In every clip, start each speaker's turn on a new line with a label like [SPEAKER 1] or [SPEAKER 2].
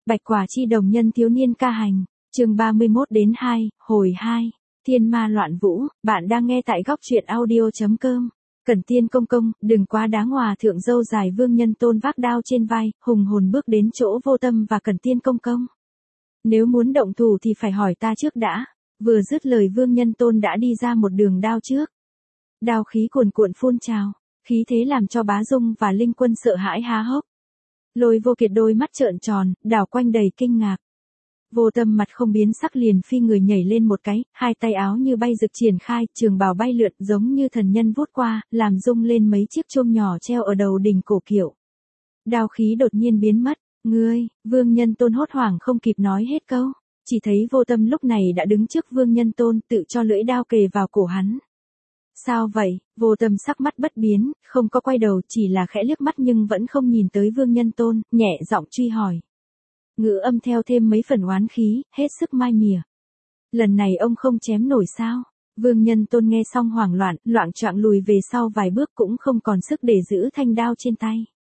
[SPEAKER 1] Bạch Quả Chi Đồng Nhân Thiếu Niên Ca Hành, chương 31-2, hồi 2, Thiên Ma Loạn Vũ, bạn đang nghe tại góc truyện audio.com. Cẩn Tiên Công Công, đừng quá đáng. Hòa thượng râu dài Vương Nhân Tôn vác đao trên vai, hùng hồn bước đến chỗ Vô Tâm và Cẩn Tiên Công Công. Nếu muốn động thủ thì phải hỏi ta trước đã. Vừa dứt lời Vương Nhân Tôn đã đi ra một đường đao trước. Đao khí cuồn cuộn phun trào, khí thế làm cho Bá Dung và Linh Quân sợ hãi há hốc. Lôi Vô Kiệt đôi mắt trợn tròn, đảo quanh đầy kinh ngạc. Vô Tâm mặt không biến sắc liền phi người nhảy lên một cái, hai tay áo như bay rực triển khai, trường bào bay lượn giống như thần nhân vút qua, làm rung lên mấy chiếc chuông nhỏ treo ở đầu đỉnh cổ kiệu. Đao khí đột nhiên biến mất. Ngươi, Vương Nhân Tôn hốt hoảng không kịp nói hết câu, chỉ thấy Vô Tâm lúc này đã đứng trước Vương Nhân Tôn, tự cho lưỡi đao kề vào cổ hắn. Sao vậy? Vô Tâm sắc mắt bất biến, không có quay đầu, chỉ là khẽ liếc mắt nhưng vẫn không nhìn tới Vương Nhân Tôn, nhẹ giọng truy hỏi. Ngữ âm theo thêm mấy phần oán khí, hết sức mai mỉa. Lần này ông không chém nổi sao? Vương Nhân Tôn nghe xong hoảng loạn, loạng choạng lùi về sau vài bước cũng không còn sức để giữ thanh đao trên tay.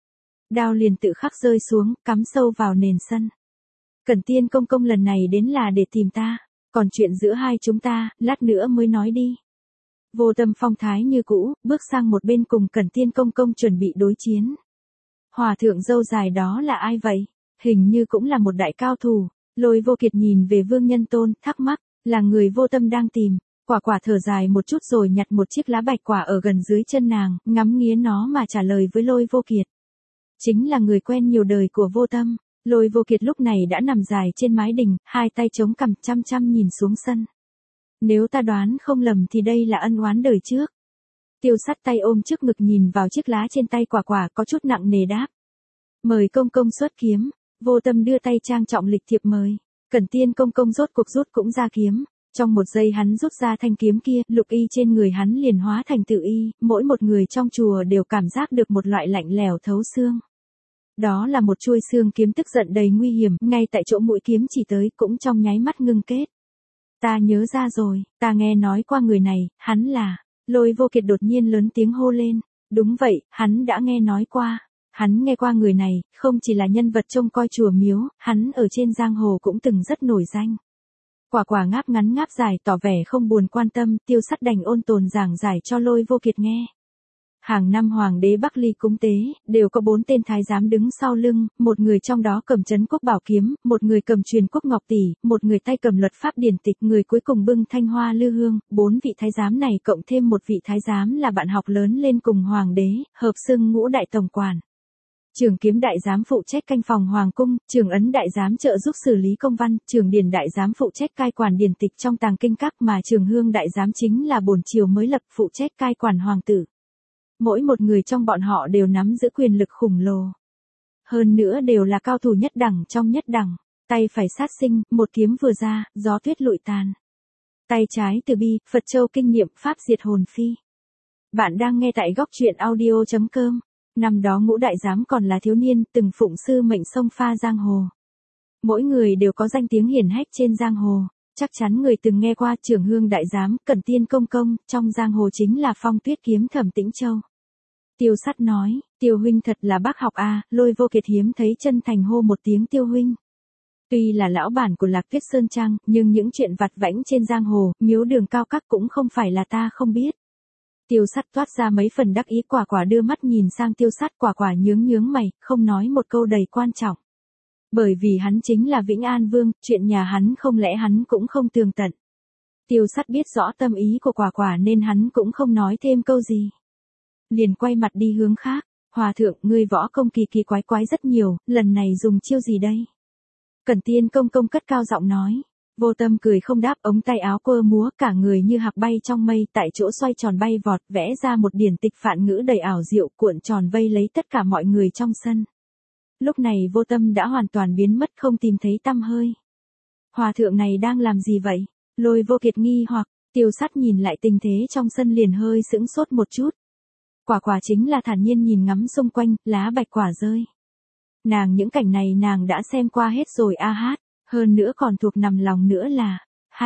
[SPEAKER 1] Đao liền tự khắc rơi xuống, cắm sâu vào nền sân. Cẩn Tiên Công Công lần này đến là để tìm ta, còn chuyện giữa hai chúng ta, lát nữa mới nói đi. Vô Tâm phong thái như cũ, bước sang một bên cùng Cẩn Tiên Công Công chuẩn bị đối chiến. Hòa thượng râu dài đó là ai vậy? Hình như cũng là một đại cao thủ. Lôi Vô Kiệt nhìn về Vương Nhân Tôn, thắc mắc, là người Vô Tâm đang tìm. Quả quả thở dài một chút rồi nhặt một chiếc lá bạch quả ở gần dưới chân nàng, ngắm nghía nó mà trả lời với Lôi Vô Kiệt. Chính là người quen nhiều đời của Vô Tâm. Lôi Vô Kiệt lúc này đã nằm dài trên mái đình, hai tay chống cằm chăm chăm nhìn xuống sân. Nếu ta đoán không lầm thì đây là ân oán đời trước. Tiêu Sắt tay ôm trước ngực nhìn vào chiếc lá trên tay quả quả có chút nặng nề đáp. Mời công công xuất kiếm. Vô Tâm đưa tay trang trọng lịch thiệp mời. Cẩn Tiên Công Công rốt cuộc rút cũng ra kiếm. Trong một giây hắn rút ra thanh kiếm kia, lục y trên người hắn liền hóa thành tự y, mỗi một người trong chùa đều cảm giác được một loại lạnh lẽo thấu xương. Đó là một chuôi xương kiếm tức giận đầy nguy hiểm, ngay tại chỗ mũi kiếm chỉ tới cũng trong nháy mắt ngưng kết. Ta nhớ ra rồi, ta nghe nói qua người này, hắn là... Lôi Vô Kiệt đột nhiên lớn tiếng hô lên. Đúng vậy, hắn đã nghe nói qua. Hắn nghe qua người này, không chỉ là nhân vật trông coi chùa miếu, hắn ở trên giang hồ cũng từng rất nổi danh. Quả quả ngáp ngắn ngáp dài tỏ vẻ không buồn quan tâm, Tiêu Sắt đành ôn tồn giảng giải cho Lôi Vô Kiệt nghe. Hàng năm hoàng đế Bắc Ly cúng tế, đều có 4 tên thái giám đứng sau lưng, một người trong đó cầm trấn quốc bảo kiếm, một người cầm truyền quốc ngọc tỷ, một người tay cầm luật pháp điển tịch, người cuối cùng bưng thanh hoa lư hương. 4 vị thái giám này cộng thêm một vị thái giám là bạn học lớn lên cùng hoàng đế, hợp xưng ngũ đại tổng quản. Trường kiếm đại giám phụ trách canh phòng hoàng cung, trường ấn đại giám trợ giúp xử lý công văn, trường điển đại giám phụ trách cai quản điển tịch trong tàng kinh các, mà trường hương đại giám chính là bổn triều mới lập phụ trách cai quản hoàng tử. Mỗi một người trong bọn họ đều nắm giữ quyền lực khủng lồ. Hơn nữa đều là cao thủ nhất đẳng trong nhất đẳng. Tay phải sát sinh, một kiếm vừa ra, gió tuyết lụi tàn. Tay trái từ bi, Phật châu kinh nghiệm, pháp diệt hồn phi. Bạn đang nghe tại góc truyện audio.com. Năm đó ngũ đại giám còn là thiếu niên, từng phụng sư mệnh xông pha giang hồ. Mỗi người đều có danh tiếng hiển hách trên giang hồ. Chắc chắn người từng nghe qua Trường Hương đại giám, Cẩn Tiên Công Công, trong giang hồ chính là Phong Tuyết kiếm Thẩm Tĩnh Châu. Tiêu Sắt nói, Tiêu huynh thật là bác học a. Lôi Vô Kiệt hiếm thấy chân thành hô một tiếng Tiêu huynh. Tuy là lão bản của Lạc Tuyết Sơn Trang, nhưng những chuyện vặt vãnh trên giang hồ, miếu đường cao các cũng không phải là ta không biết. Tiêu Sắt toát ra mấy phần đắc ý. Quả quả đưa mắt nhìn sang Tiêu Sắt, quả quả nhướng mày, không nói một câu đầy quan trọng. Bởi vì hắn chính là Vĩnh An Vương, chuyện nhà hắn không lẽ hắn cũng không tường tận. Tiêu Sắt biết rõ tâm ý của quả quả nên hắn cũng không nói thêm câu gì. Liền quay mặt đi hướng khác. Hòa thượng, ngươi võ công kỳ kỳ quái quái rất nhiều, lần này dùng chiêu gì đây? Cẩn Tiên Công Công cất cao giọng nói. Vô Tâm cười không đáp, ống tay áo quơ múa, cả người như hạc bay trong mây, tại chỗ xoay tròn bay vọt, vẽ ra một điển tịch phạn ngữ đầy ảo diệu, cuộn tròn vây lấy tất cả mọi người trong sân. Lúc này Vô Tâm đã hoàn toàn biến mất, không tìm thấy tăm hơi. Hòa thượng này đang làm gì vậy? Lôi Vô Kiệt nghi hoặc. Tiêu Sắt nhìn lại tình thế trong sân liền hơi sững sốt một chút. Quả quả chính là thản nhiên nhìn ngắm xung quanh, lá bạch quả rơi. Nàng những cảnh này nàng đã xem qua hết rồi a hát, hơn nữa còn thuộc nằm lòng nữa là,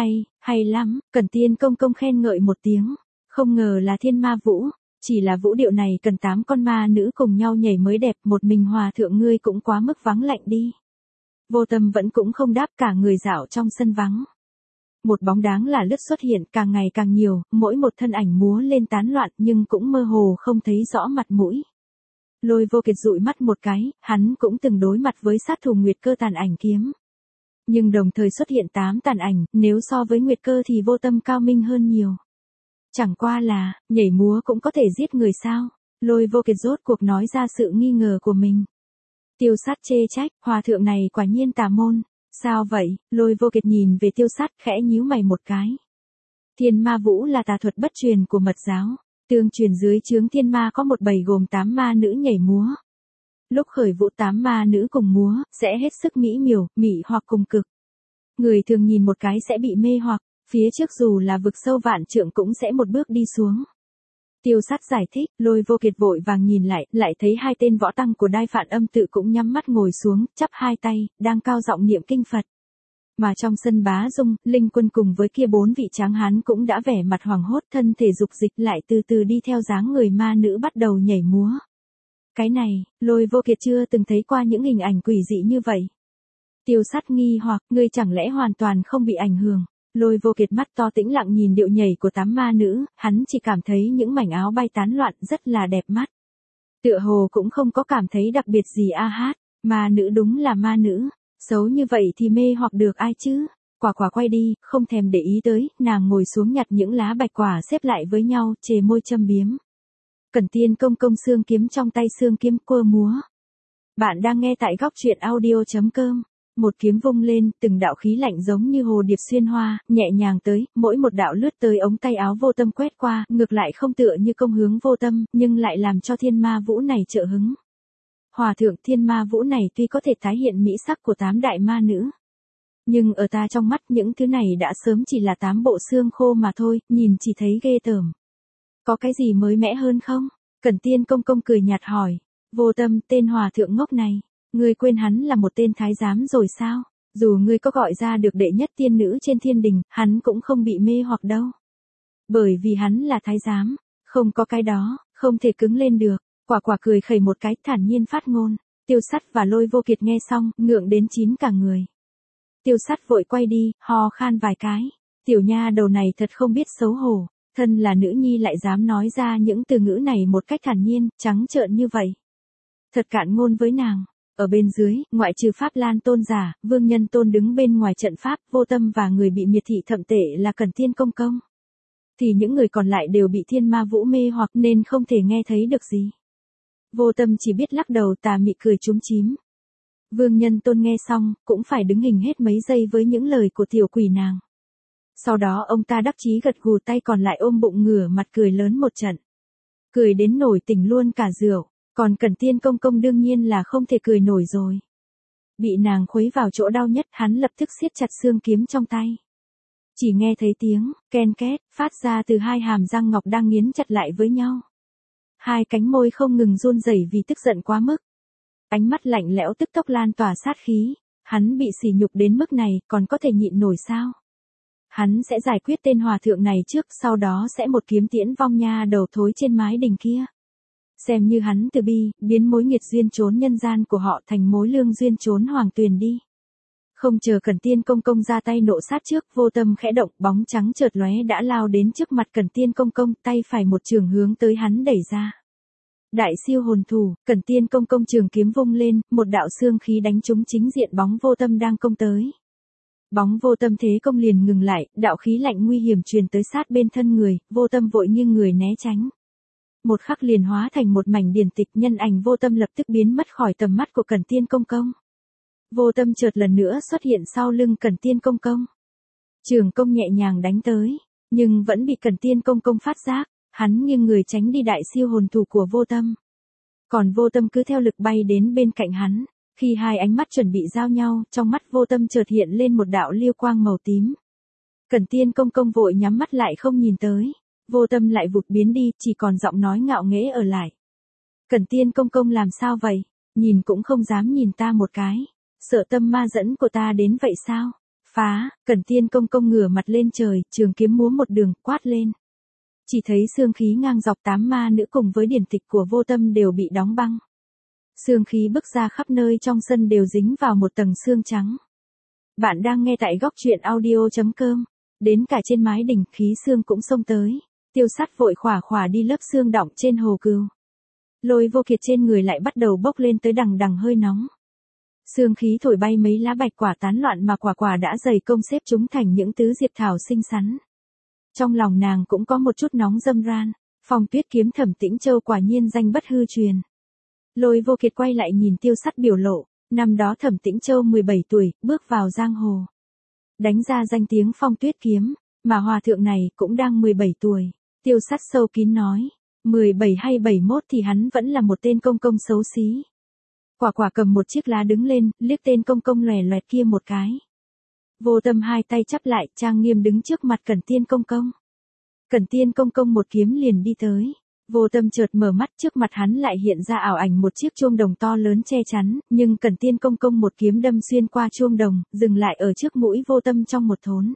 [SPEAKER 1] hay lắm. Cẩn Tiên Công Công khen ngợi một tiếng, không ngờ là thiên ma vũ, chỉ là vũ điệu này cần 8 con ma nữ cùng nhau nhảy mới đẹp, một mình hòa thượng ngươi cũng quá mức vắng lạnh đi. Vô Tâm vẫn cũng không đáp, cả người dạo trong sân vắng. Một bóng đáng là lướt xuất hiện càng ngày càng nhiều, mỗi một thân ảnh múa lên tán loạn nhưng cũng mơ hồ không thấy rõ mặt mũi. Lôi Vô Kiệt dụi mắt một cái, hắn cũng từng đối mặt với sát thủ Nguyệt Cơ tàn ảnh kiếm. Nhưng đồng thời xuất hiện 8 tàn ảnh, nếu so với Nguyệt Cơ thì Vô Tâm cao minh hơn nhiều. Chẳng qua là, nhảy múa cũng có thể giết người sao? Lôi Vô Kiệt rốt cuộc nói ra sự nghi ngờ của mình. Tiêu Sát chê trách, hòa thượng này quả nhiên tà môn. Sao vậy? Lôi Vô Kiệt nhìn về Tiêu Sát khẽ nhíu mày một cái. Thiên Ma Vũ là tà thuật bất truyền của mật giáo. Tương truyền dưới chướng thiên ma có một bầy gồm 8 ma nữ nhảy múa. Lúc khởi vũ 8 ma nữ cùng múa, sẽ hết sức mỹ miều, mị hoặc cùng cực. Người thường nhìn một cái sẽ bị mê hoặc, phía trước dù là vực sâu vạn trượng cũng sẽ một bước đi xuống. Tiêu Sát giải thích, Lôi Vô Kiệt vội vàng nhìn lại thấy 2 tên võ tăng của Đai Phạn Âm tự cũng nhắm mắt ngồi xuống, chắp 2 tay, đang cao giọng niệm kinh Phật. Mà trong sân Bá Dung, Linh Quân cùng với kia 4 vị tráng hán cũng đã vẻ mặt hoảng hốt, thân thể dục dịch lại từ từ đi theo dáng người ma nữ bắt đầu nhảy múa. Cái này, Lôi Vô Kiệt chưa từng thấy qua những hình ảnh quỷ dị như vậy. Tiêu Sát nghi hoặc, ngươi chẳng lẽ hoàn toàn không bị ảnh hưởng? Lôi Vô Kiệt mắt to tĩnh lặng nhìn điệu nhảy của 8 ma nữ, hắn chỉ cảm thấy những mảnh áo bay tán loạn rất là đẹp mắt. Tựa hồ cũng không có cảm thấy đặc biệt gì a hát, ma nữ đúng là ma nữ, xấu như vậy thì mê hoặc được ai chứ? Quả quả quay đi, không thèm để ý tới, nàng ngồi xuống nhặt những lá bạch quả xếp lại với nhau, chề môi châm biếm. Cẩn Tiên công công xương kiếm trong tay, xương kiếm quơ múa. Bạn đang nghe tại góc truyện audio.com. Một kiếm vung lên, từng đạo khí lạnh giống như hồ điệp xuyên hoa, nhẹ nhàng tới, mỗi một đạo lướt tới ống tay áo Vô Tâm quét qua, ngược lại không tựa như công hướng Vô Tâm, nhưng lại làm cho Thiên Ma Vũ này trợ hứng. Hòa thượng, Thiên Ma Vũ này tuy có thể tái hiện mỹ sắc của 8 đại ma nữ, nhưng ở ta trong mắt những thứ này đã sớm chỉ là 8 bộ xương khô mà thôi, nhìn chỉ thấy ghê tởm. Có cái gì mới mẻ hơn không? Cẩn Tiên công công cười nhạt hỏi. Vô Tâm, tên hòa thượng ngốc này, ngươi quên hắn là một tên thái giám rồi sao? Dù ngươi có gọi ra được đệ nhất tiên nữ trên thiên đình, hắn cũng không bị mê hoặc đâu. Bởi vì hắn là thái giám, không có cái đó, không thể cứng lên được. Quả quả cười khẩy một cái, thản nhiên phát ngôn. Tiêu Sát và Lôi Vô Kiệt nghe xong, ngượng đến chín cả người. Tiêu Sát vội quay đi, ho khan vài cái. Tiểu nha đầu này thật không biết xấu hổ, thân là nữ nhi lại dám nói ra những từ ngữ này một cách thản nhiên, trắng trợn như vậy. Thật cạn ngôn với nàng. Ở bên dưới, ngoại trừ Pháp Lan Tôn giả, Vương Nhân Tôn đứng bên ngoài trận pháp, Vô Tâm và người bị miệt thị thậm tệ là Cẩn Tiên công công. Thì những người còn lại đều bị Thiên Ma Vũ mê hoặc nên không thể nghe thấy được gì. Vô Tâm chỉ biết lắc đầu tà mị cười chúm chím. Vương Nhân Tôn nghe xong, cũng phải đứng hình hết mấy giây với những lời của tiểu quỷ nàng. Sau đó ông ta đắc chí gật gù, tay còn lại ôm bụng ngửa mặt cười lớn một trận. Cười đến nổi tỉnh luôn cả rượu. Còn Cẩn Tiên công công đương nhiên là không thể cười nổi rồi. Bị nàng khuấy vào chỗ đau nhất, hắn lập tức siết chặt xương kiếm trong tay. Chỉ nghe thấy tiếng ken két phát ra từ 2 hàm răng ngọc đang nghiến chặt lại với nhau. 2 cánh môi không ngừng run rẩy vì tức giận quá mức. Ánh mắt lạnh lẽo tức tốc lan tỏa sát khí. Hắn bị sỉ nhục đến mức này, còn có thể nhịn nổi sao? Hắn sẽ giải quyết tên hòa thượng này trước, sau đó sẽ một kiếm tiễn vong nha đầu thối trên mái đình kia. Xem như hắn từ bi, biến mối nghiệt duyên trốn nhân gian của họ thành mối lương duyên trốn hoàng tuyền đi. Không chờ Cẩn Tiên công công ra tay nộ sát trước, Vô Tâm khẽ động, bóng trắng chợt lóe đã lao đến trước mặt Cẩn Tiên công công, tay phải một trường hướng tới hắn đẩy ra. Đại siêu hồn thủ, Cẩn Tiên công công trường kiếm vung lên, một đạo xương khí đánh trúng chính diện bóng Vô Tâm đang công tới. Bóng Vô Tâm thế công liền ngừng lại, đạo khí lạnh nguy hiểm truyền tới sát bên thân người, Vô Tâm vội nghiêng người né tránh. Một khắc liền hóa thành một mảnh điển tịch, nhân ảnh Vô Tâm lập tức biến mất khỏi tầm mắt của Cẩn Tiên công công. Vô Tâm chợt lần nữa xuất hiện sau lưng Cẩn Tiên công công. Trường công nhẹ nhàng đánh tới, nhưng vẫn bị Cẩn Tiên công công phát giác, hắn nghiêng người tránh đi đại siêu hồn thủ của Vô Tâm. Còn Vô Tâm cứ theo lực bay đến bên cạnh hắn, khi 2 ánh mắt chuẩn bị giao nhau, trong mắt Vô Tâm chợt hiện lên một đạo liêu quang màu tím. Cẩn Tiên công công vội nhắm mắt lại không nhìn tới. Vô Tâm lại vụt biến đi, chỉ còn giọng nói ngạo nghễ ở lại. Cẩn Tiên công công làm sao vậy? Nhìn cũng không dám nhìn ta một cái. Sợ tâm ma dẫn của ta đến vậy sao? Phá, Cẩn Tiên công công ngửa mặt lên trời, trường kiếm múa một đường, quát lên. Chỉ thấy xương khí ngang dọc 8 ma nữ cùng với điển tịch của Vô Tâm đều bị đóng băng. Sương khí bức ra khắp nơi trong sân đều dính vào một tầng sương trắng. Bạn đang nghe tại góc truyện audio.com. Đến cả trên mái đỉnh khí sương cũng xông tới. Tiêu Sắt vội khỏa khỏa đi lấp sương đọng trên hồ cừu. Lôi Vô Kiệt trên người lại bắt đầu bốc lên tới đằng đằng hơi nóng. Sương khí thổi bay mấy lá bạch quả tán loạn mà quả quả đã dày công xếp chúng thành những tứ diệp thảo xinh xắn. Trong lòng nàng cũng có một chút nóng dâm ran, Phong Tuyết kiếm Thẩm Tĩnh Châu quả nhiên danh bất hư truyền. Lôi Vô Kiệt quay lại nhìn Tiêu Sắt biểu lộ, năm đó Thẩm Tĩnh Châu 17 tuổi, bước vào giang hồ. Đánh ra danh tiếng Phong Tuyết kiếm, mà hòa thượng này cũng đang 17 tuổi. Tiêu Sắt sâu kín nói, 17 hay 71 thì hắn vẫn là một tên công công xấu xí. Quả quả cầm một chiếc lá đứng lên, liếc tên công công lòe loẹt kia một cái. Vô Tâm hai tay chắp lại, trang nghiêm đứng trước mặt Cẩn Tiên công công. Cẩn Tiên công công một kiếm liền đi tới. Vô Tâm chợt mở mắt, trước mặt hắn lại hiện ra ảo ảnh một chiếc chuông đồng to lớn che chắn, nhưng Cẩn Tiên công công một kiếm đâm xuyên qua chuông đồng, dừng lại ở trước mũi Vô Tâm trong một thốn.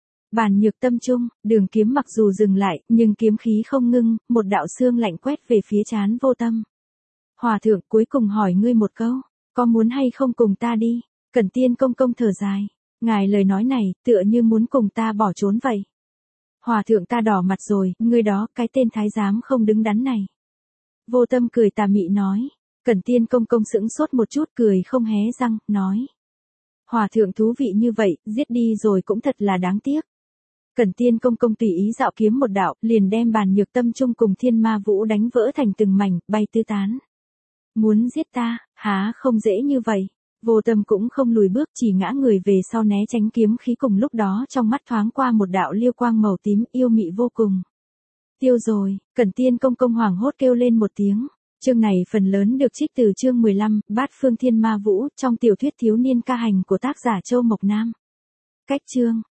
[SPEAKER 1] Bàn Nhược Tâm trung, đường kiếm mặc dù dừng lại, nhưng kiếm khí không ngưng, một đạo xương lạnh quét về phía trán Vô Tâm. Hòa thượng, cuối cùng hỏi ngươi một câu, có muốn hay không cùng ta đi? Cẩn Tiên công công thở dài, ngài lời nói này, tựa như muốn cùng ta bỏ trốn vậy. Hòa thượng, ta đỏ mặt rồi, ngươi đó, cái tên thái giám không đứng đắn này. Vô Tâm cười tà mị nói. Cẩn Tiên công công sững sốt một chút, cười không hé răng, nói. Hòa thượng thú vị như vậy, giết đi rồi cũng thật là đáng tiếc. Cẩn Tiên công công tùy ý dạo kiếm một đạo, liền đem Bàn Nhược Tâm chung cùng Thiên Ma Vũ đánh vỡ thành từng mảnh, bay tứ tán. Muốn giết ta, há không dễ như vậy. Vô Tâm cũng không lùi bước, chỉ ngã người về sau né tránh kiếm khí, cùng lúc đó trong mắt thoáng qua một đạo liêu quang màu tím yêu mị vô cùng. Tiêu rồi, Cẩn Tiên công công hoảng hốt kêu lên một tiếng. Chương này phần lớn được trích từ chương 15, Bát Phương Thiên Ma Vũ, trong tiểu thuyết thiếu niên ca hành của tác giả Châu Mộc Nam. Cách chương,